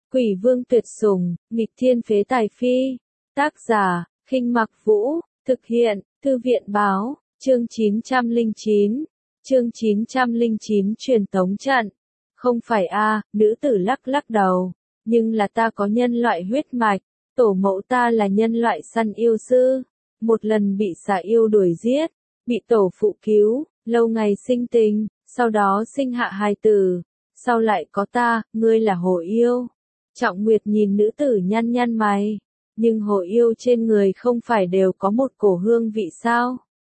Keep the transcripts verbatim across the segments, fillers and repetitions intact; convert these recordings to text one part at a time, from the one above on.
Quỷ vương tuyệt sủng, nghịch thiên phế tài phi. Tác giả, Khinh Mặc Vũ, thực hiện, Thư viện báo, chương chín trăm lẻ chín. Chương chín trăm lẻ chín truyền tống trận. Không phải a, nữ tử lắc lắc đầu, nhưng là ta có nhân loại huyết mạch, tổ mẫu ta là nhân loại săn yêu sư, một lần bị xà yêu đuổi giết, bị tổ phụ cứu, lâu ngày sinh tình, sau đó sinh hạ hài tử, sau lại có ta, ngươi là hổ yêu. Trọng Nguyệt nhìn nữ tử nhăn nhăn mày, nhưng hổ yêu trên người không phải đều có một cổ hương vị sao?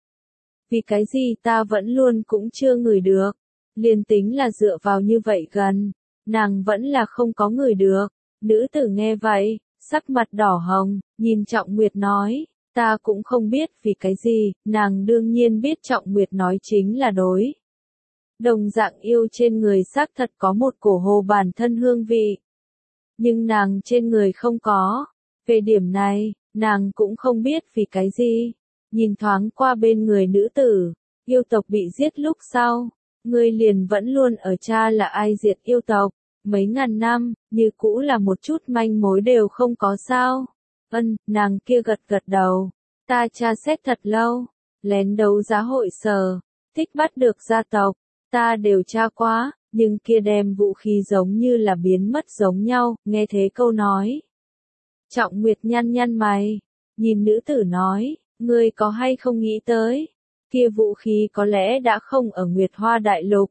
Vì cái gì ta vẫn luôn cũng chưa ngửi được, liền tính là dựa vào như vậy gần, nàng vẫn là không có ngửi được. Nữ tử nghe vậy, sắc mặt đỏ hồng, nhìn Trọng Nguyệt nói, ta cũng không biết vì cái gì, nàng đương nhiên biết Trọng Nguyệt nói chính là đối. Đồng dạng yêu trên người xác thật có một cổ hồ bản thân hương vị, nhưng nàng trên người không có. Về điểm này, nàng cũng không biết vì cái gì. Nhìn thoáng qua bên người nữ tử, yêu tộc bị giết lúc sau, ngươi liền vẫn luôn ở tra là ai diệt yêu tộc, mấy ngàn năm, như cũ là một chút manh mối đều không có sao. Ân, nàng kia gật gật đầu, ta tra xét thật lâu, lén đấu giá hội sở, thích bắt được gia tộc, ta đều tra quá, nhưng kia đem vũ khí giống như là biến mất giống nhau, nghe thế câu nói. Trọng Nguyệt nhăn nhăn mày, nhìn nữ tử nói, ngươi có hay không nghĩ tới, kia vũ khí có lẽ đã không ở Nguyệt Hoa Đại Lục.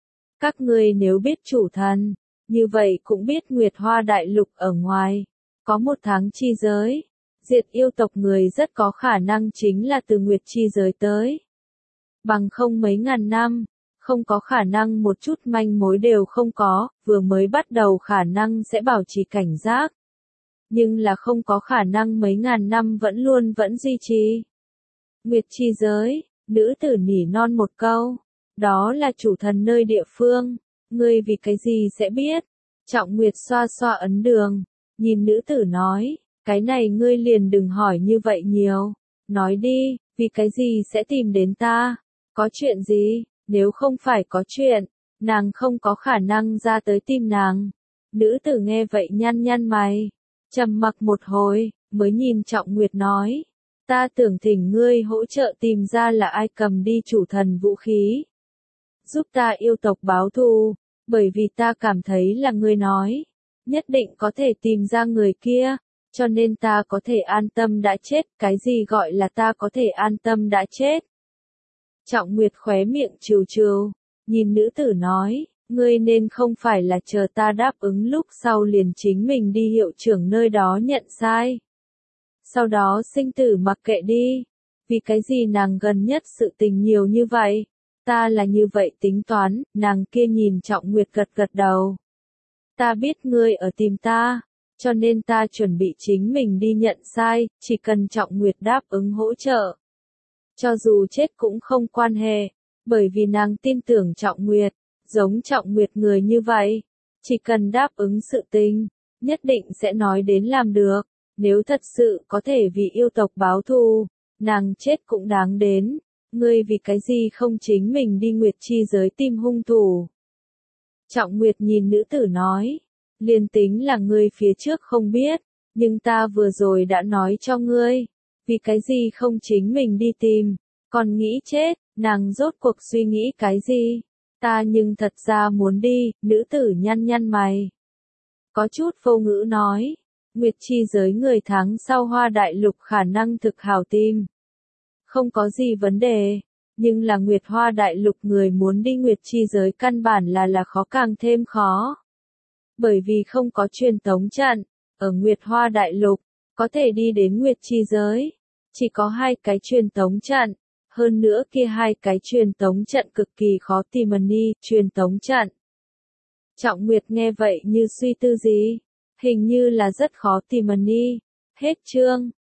Các ngươi nếu biết chủ thần, như vậy cũng biết Nguyệt Hoa Đại Lục ở ngoài, có một tháng chi giới, diệt yêu tộc người rất có khả năng chính là từ Nguyệt chi giới tới. Bằng không mấy ngàn năm, không có khả năng một chút manh mối đều không có, vừa mới bắt đầu khả năng sẽ bảo trì cảnh giác. Nhưng là không có khả năng mấy ngàn năm vẫn luôn vẫn duy trì. Nguyệt chi giới, nữ tử nỉ non một câu, đó là chủ thần nơi địa phương, ngươi vì cái gì sẽ biết? Trọng Nguyệt xoa xoa ấn đường, nhìn nữ tử nói, cái này ngươi liền đừng hỏi như vậy nhiều, nói đi, vì cái gì sẽ tìm đến ta? Có chuyện gì? Nếu không phải có chuyện, nàng không có khả năng ra tới tìm nàng. Nữ tử nghe vậy nhăn nhăn mày, trầm mặc một hồi, mới nhìn Trọng Nguyệt nói, ta tưởng thỉnh ngươi hỗ trợ tìm ra là ai cầm đi chủ thần vũ khí. Giúp ta yêu tộc báo thù, bởi vì ta cảm thấy là ngươi nói, nhất định có thể tìm ra người kia, cho nên ta có thể an tâm đã chết. Cái gì gọi là ta có thể an tâm đã chết? Trọng Nguyệt khóe miệng trừ trừ, nhìn nữ tử nói, ngươi nên không phải là chờ ta đáp ứng lúc sau liền chính mình đi hiệu trưởng nơi đó nhận sai. Sau đó sinh tử mặc kệ đi, vì cái gì nàng gần nhất sự tình nhiều như vậy, ta là như vậy tính toán. Nàng kia nhìn Trọng Nguyệt gật gật đầu. Ta biết ngươi ở tìm ta, cho nên ta chuẩn bị chính mình đi nhận sai, chỉ cần Trọng Nguyệt đáp ứng hỗ trợ. Cho dù chết cũng không quan hệ, bởi vì nàng tin tưởng Trọng Nguyệt, giống Trọng Nguyệt người như vậy, chỉ cần đáp ứng sự tình, nhất định sẽ nói đến làm được. Nếu thật sự có thể vì yêu tộc báo thù, nàng chết cũng đáng đến. Ngươi vì cái gì không chính mình đi Nguyệt chi giới tìm hung thủ? Trọng Nguyệt nhìn nữ tử nói, liền tính là ngươi phía trước không biết, nhưng ta vừa rồi đã nói cho ngươi, vì cái gì không chính mình đi tìm, còn nghĩ chết. Nàng rốt cuộc suy nghĩ cái gì? Ta nhưng thật ra muốn đi. Nữ tử nhăn nhăn mày, có chút vô ngữ nói, Nguyệt chi giới người tháng sau Hoa Đại Lục khả năng thực hảo tìm, không có gì vấn đề, nhưng là Nguyệt Hoa Đại Lục người muốn đi Nguyệt chi giới căn bản là là khó càng thêm khó. Bởi vì không có truyền tống trận, ở Nguyệt Hoa Đại Lục, có thể đi đến Nguyệt chi giới, chỉ có hai cái truyền tống trận, hơn nữa kia hai cái truyền tống trận cực kỳ khó tìm. Ni, truyền tống trận. Trọng Nguyệt nghe vậy như suy tư gì, hình như là rất khó tìm. Ni, hết chương.